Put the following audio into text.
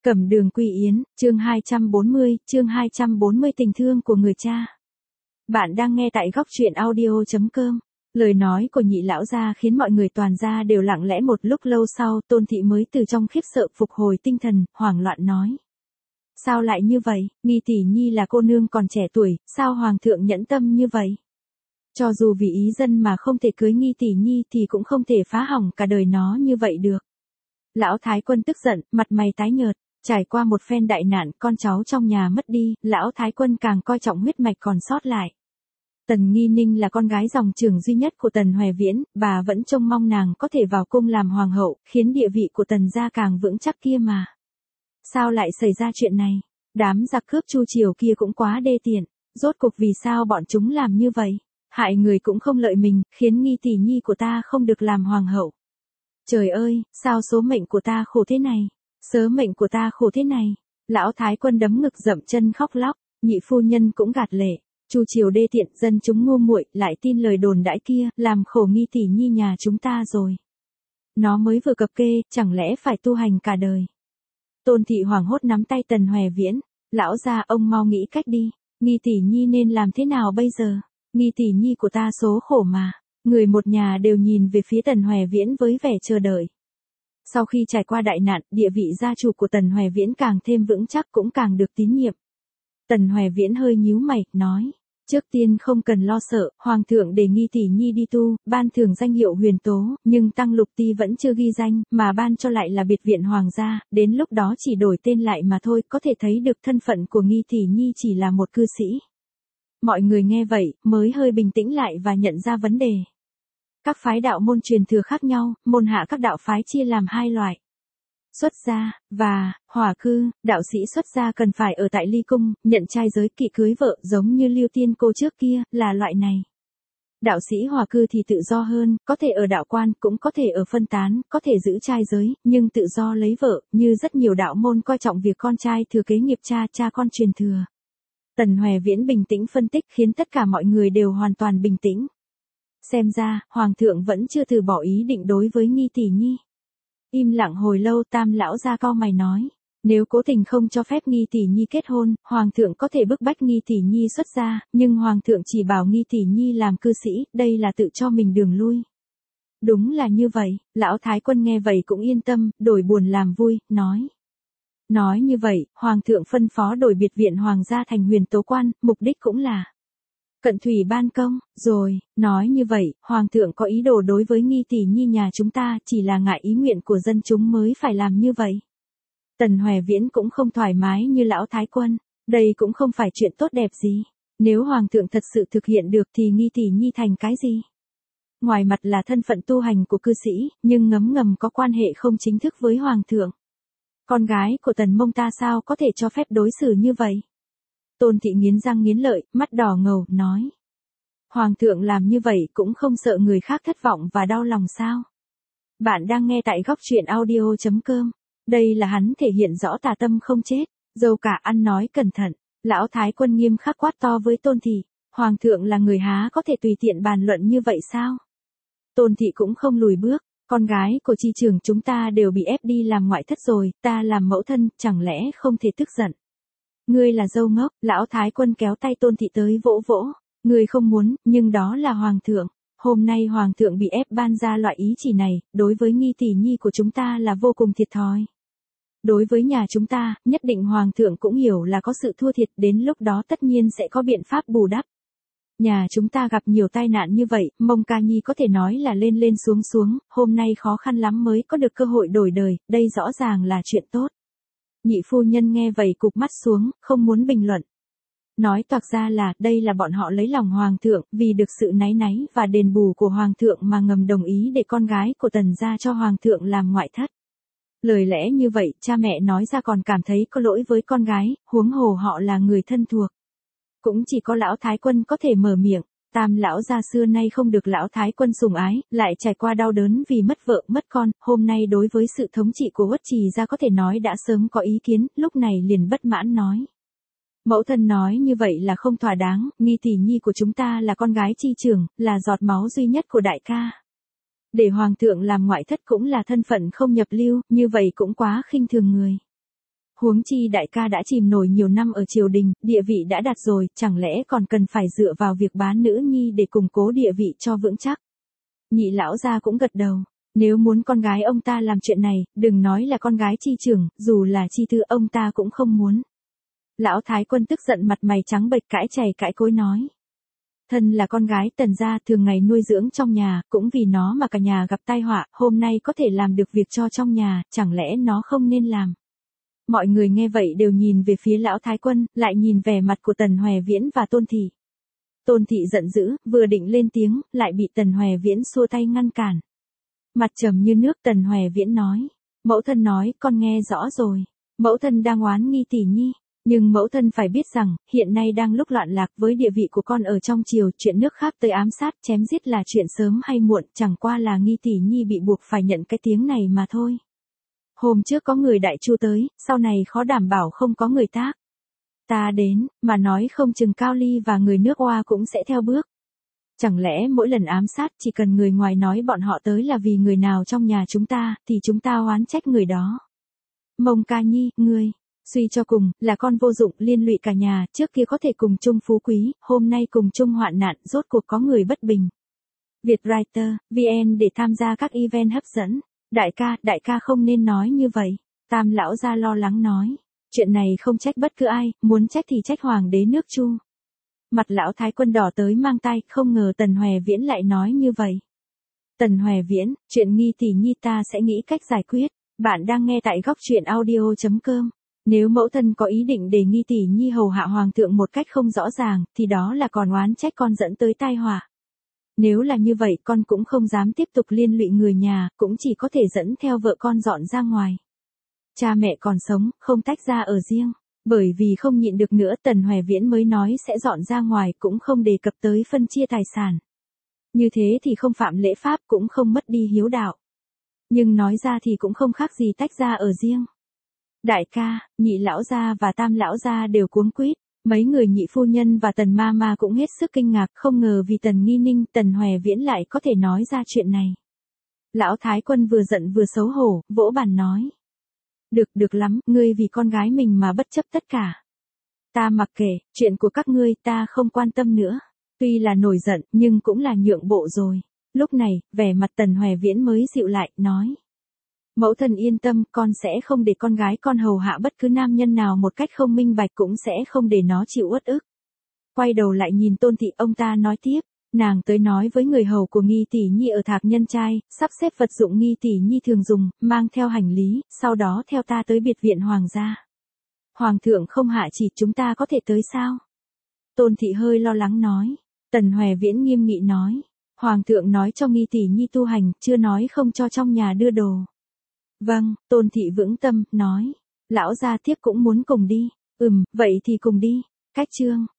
Cẩm Đường Quy Yến, chương 240 tình thương của người cha. Bạn đang nghe tại góc truyện audio.com. Lời nói của nhị lão gia khiến mọi người toàn gia đều lặng lẽ một lúc lâu sau, Tôn Thị mới từ trong khiếp sợ phục hồi tinh thần, hoảng loạn nói. Sao lại như vậy, Nghi tỷ nhi là cô nương còn trẻ tuổi, sao hoàng thượng nhẫn tâm như vậy? Cho dù vì ý dân mà không thể cưới Nghi tỷ nhi thì cũng không thể phá hỏng cả đời nó như vậy được. Lão Thái Quân tức giận, mặt mày tái nhợt. Trải qua một phen đại nạn, con cháu trong nhà mất đi, lão Thái Quân càng coi trọng huyết mạch còn sót lại. Tần Nghi Ninh là con gái dòng trưởng duy nhất của Tần Hoè Viễn, bà vẫn trông mong nàng có thể vào cung làm hoàng hậu, khiến địa vị của Tần gia càng vững chắc kia mà. Sao lại xảy ra chuyện này? Đám giặc cướp Chu Triều kia cũng quá đê tiện, rốt cuộc vì sao bọn chúng làm như vậy? Hại người cũng không lợi mình, khiến Nghi tỷ nhi của ta không được làm hoàng hậu. Trời ơi, sao số mệnh của ta khổ thế này? Sớ mệnh của ta khổ thế này. Lão Thái Quân đấm ngực dậm chân khóc lóc, nhị phu nhân cũng gạt lệ. Chu Triều đê tiện, dân chúng ngu muội lại tin lời đồn đãi kia, làm khổ Nghi tỷ nhi nhà chúng ta rồi. Nó mới vừa cập kê, chẳng lẽ phải tu hành cả đời. Tôn Thị hoảng hốt nắm tay Tần Hoè Viễn. Lão gia, ông mau nghĩ cách đi. Nghi tỷ nhi nên làm thế nào bây giờ? Nghi tỷ nhi của ta số khổ mà. Người một nhà đều nhìn về phía Tần Hoè Viễn với vẻ chờ đợi. Sau khi trải qua đại nạn, địa vị gia chủ của Tần Hoè Viễn càng thêm vững chắc cũng càng được tín nhiệm. Tần Hoè Viễn hơi nhíu mày, nói, trước tiên không cần lo sợ, Hoàng thượng đề Nghi tỷ nhi đi tu, ban thưởng danh hiệu huyền tố, nhưng Tăng Lục Ti vẫn chưa ghi danh, mà ban cho lại là biệt viện hoàng gia, đến lúc đó chỉ đổi tên lại mà thôi, có thể thấy được thân phận của Nghi tỷ nhi chỉ là một cư sĩ. Mọi người nghe vậy, mới hơi bình tĩnh lại và nhận ra vấn đề. Các phái đạo môn truyền thừa khác nhau, môn hạ các đạo phái chia làm hai loại. Xuất gia, và, hỏa cư, đạo sĩ xuất gia cần phải ở tại ly cung, nhận trai giới kỵ cưới vợ giống như Lưu Tiên cô trước kia, là loại này. Đạo sĩ hỏa cư thì tự do hơn, có thể ở đạo quan, cũng có thể ở phân tán, có thể giữ trai giới, nhưng tự do lấy vợ, như rất nhiều đạo môn coi trọng việc con trai thừa kế nghiệp cha, cha con truyền thừa. Tần Hoè Viễn bình tĩnh phân tích khiến tất cả mọi người đều hoàn toàn bình tĩnh. Xem ra, Hoàng thượng vẫn chưa từ bỏ ý định đối với Nghi tỷ nhi. Im lặng hồi lâu, Tam lão gia cau mày nói, nếu cố tình không cho phép Nghi tỷ nhi kết hôn, Hoàng thượng có thể bức bách Nghi tỷ nhi xuất gia, nhưng Hoàng thượng chỉ bảo Nghi tỷ nhi làm cư sĩ, đây là tự cho mình đường lui. Đúng là như vậy, lão Thái Quân nghe vậy cũng yên tâm, đổi buồn làm vui, nói. Nói như vậy, Hoàng thượng phân phó đổi biệt viện hoàng gia thành huyền tố quan, mục đích cũng là cận thủy ban công, rồi, nói như vậy, Hoàng thượng có ý đồ đối với Nghi tỷ nhi nhà chúng ta, chỉ là ngại ý nguyện của dân chúng mới phải làm như vậy. Tần Hoè Viễn cũng không thoải mái như lão Thái Quân, đây cũng không phải chuyện tốt đẹp gì. Nếu Hoàng thượng thật sự thực hiện được thì Nghi tỷ nhi thành cái gì? Ngoài mặt là thân phận tu hành của cư sĩ, nhưng ngấm ngầm có quan hệ không chính thức với Hoàng thượng. Con gái của Tần Mông ta sao có thể cho phép đối xử như vậy? Tôn Thị nghiến răng nghiến lợi, mắt đỏ ngầu, nói. Hoàng thượng làm như vậy cũng không sợ người khác thất vọng và đau lòng sao? Bạn đang nghe tại góc truyện audio.com. Đây là hắn thể hiện rõ tà tâm không chết, dâu cả ăn nói cẩn thận. Lão Thái Quân nghiêm khắc quát to với Tôn Thị. Hoàng thượng là người há có thể tùy tiện bàn luận như vậy sao? Tôn Thị cũng không lùi bước. Con gái của chi trưởng chúng ta đều bị ép đi làm ngoại thất rồi, ta làm mẫu thân, chẳng lẽ không thể tức giận? Ngươi là dâu ngốc, lão Thái Quân kéo tay Tôn Thị tới vỗ vỗ. Ngươi không muốn, nhưng đó là Hoàng thượng. Hôm nay Hoàng thượng bị ép ban ra loại ý chỉ này, đối với Nghi tỷ nhi của chúng ta là vô cùng thiệt thòi. Đối với nhà chúng ta, nhất định Hoàng thượng cũng hiểu là có sự thua thiệt, đến lúc đó tất nhiên sẽ có biện pháp bù đắp. Nhà chúng ta gặp nhiều tai nạn như vậy, Mông Ca Nhi có thể nói là lên lên xuống xuống, hôm nay khó khăn lắm mới có được cơ hội đổi đời, đây rõ ràng là chuyện tốt. Nhị phu nhân nghe vậy cụp mắt xuống, không muốn bình luận. Nói toạc ra là, đây là bọn họ lấy lòng Hoàng thượng, vì được sự náy náy và đền bù của Hoàng thượng mà ngầm đồng ý để con gái của Tần gia cho Hoàng thượng làm ngoại thất. Lời lẽ như vậy, cha mẹ nói ra còn cảm thấy có lỗi với con gái, huống hồ họ là người thân thuộc. Cũng chỉ có lão Thái Quân có thể mở miệng. Tam lão gia xưa nay không được lão Thái Quân sủng ái, lại trải qua đau đớn vì mất vợ, mất con, hôm nay đối với sự thống trị của Uất Trì gia có thể nói đã sớm có ý kiến, lúc này liền bất mãn nói. Mẫu thân nói như vậy là không thỏa đáng, Nghi tỷ nhi của chúng ta là con gái chi trưởng, là giọt máu duy nhất của đại ca. Để Hoàng thượng làm ngoại thất cũng là thân phận không nhập lưu, như vậy cũng quá khinh thường người. Huống chi đại ca đã chìm nổi nhiều năm ở triều đình, địa vị đã đạt rồi, chẳng lẽ còn cần phải dựa vào việc bán nữ nhi để củng cố địa vị cho vững chắc. Nhị lão gia cũng gật đầu. Nếu muốn con gái ông ta làm chuyện này, đừng nói là con gái chi trưởng, dù là chi thư ông ta cũng không muốn. Lão Thái Quân tức giận mặt mày trắng bệch cãi chày cãi cối nói. Thân là con gái Tần gia thường ngày nuôi dưỡng trong nhà, cũng vì nó mà cả nhà gặp tai họa, hôm nay có thể làm được việc cho trong nhà, chẳng lẽ nó không nên làm. Mọi người nghe vậy đều nhìn về phía Lão Thái Quân, lại nhìn vẻ mặt của Tần Hoè Viễn và Tôn Thị. Tôn Thị giận dữ, vừa định lên tiếng, lại bị Tần Hoè Viễn xua tay ngăn cản. Mặt trầm như nước Tần Hoè Viễn nói. Mẫu thân nói, con nghe rõ rồi. Mẫu thân đang oán nghi tỷ nhi. Nhưng mẫu thân phải biết rằng, hiện nay đang lúc loạn lạc với địa vị của con ở trong triều, chuyện nước khác tới ám sát, chém giết là chuyện sớm hay muộn, chẳng qua là nghi tỷ nhi bị buộc phải nhận cái tiếng này mà thôi. Hôm trước có người Đại Chu tới, sau này khó đảm bảo không có người tác. Ta đến, mà nói không chừng Cao Ly và người nước Hoa cũng sẽ theo bước. Chẳng lẽ mỗi lần ám sát chỉ cần người ngoài nói bọn họ tới là vì người nào trong nhà chúng ta, thì chúng ta oán trách người đó. Mông Ca Nhi, ngươi, suy cho cùng, là con vô dụng liên lụy cả nhà, trước kia có thể cùng chung phú quý, hôm nay cùng chung hoạn nạn, rốt cuộc có người bất bình. Vietwriter, VN để tham gia các event hấp dẫn. Đại ca không nên nói như vậy. Tam lão gia lo lắng nói. Chuyện này không trách bất cứ ai, muốn trách thì trách hoàng đế nước Chu. Mặt Lão Thái Quân đỏ tới mang tay, không ngờ Tần Hoè Viễn lại nói như vậy. Tần Hoè Viễn, chuyện nghi tỷ nhi ta sẽ nghĩ cách giải quyết. Bạn đang nghe tại góc truyện audio.com. Nếu mẫu thân có ý định để nghi tỷ nhi hầu hạ hoàng thượng một cách không rõ ràng, thì đó là còn oán trách con dẫn tới tai họa. Nếu là như vậy con cũng không dám tiếp tục liên lụy người nhà, cũng chỉ có thể dẫn theo vợ con dọn ra ngoài. Cha mẹ còn sống, không tách ra ở riêng. Bởi vì không nhịn được nữa Tần Hoè Viễn mới nói sẽ dọn ra ngoài, cũng không đề cập tới phân chia tài sản. Như thế thì không phạm lễ pháp, cũng không mất đi hiếu đạo. Nhưng nói ra thì cũng không khác gì tách ra ở riêng. Đại ca, nhị lão gia và tam lão gia đều cuống quýt. Mấy người nhị phu nhân và Tần ma ma cũng hết sức kinh ngạc, không ngờ vì Tần nghi ninh, Tần Hoè Viễn lại có thể nói ra chuyện này. Lão Thái Quân vừa giận vừa xấu hổ, vỗ bàn nói. Được lắm, ngươi vì con gái mình mà bất chấp tất cả. Ta mặc kệ, chuyện của các ngươi ta không quan tâm nữa. Tuy là nổi giận, nhưng cũng là nhượng bộ rồi. Lúc này, vẻ mặt Tần Hoè Viễn mới dịu lại, nói. Mẫu thân yên tâm, con sẽ không để con gái con hầu hạ bất cứ nam nhân nào một cách không minh bạch, cũng sẽ không để nó chịu uất ức. Quay đầu lại nhìn Tôn Thị, ông ta nói tiếp. Nàng tới nói với người hầu của nghi tỷ nhi ở Thạc Nhân Trai, sắp xếp vật dụng nghi tỷ nhi thường dùng, mang theo hành lý, sau đó theo ta tới biệt viện hoàng gia. Hoàng thượng không hạ chỉ, chúng ta có thể tới sao? Tôn Thị hơi lo lắng nói. Tần Hoè Viễn nghiêm nghị nói. Hoàng thượng nói cho nghi tỷ nhi tu hành, chưa nói không cho trong nhà đưa đồ. Vâng, Tôn Thị vững tâm, nói. Lão gia thiếp cũng muốn cùng đi. Vậy thì cùng đi. Cách chương.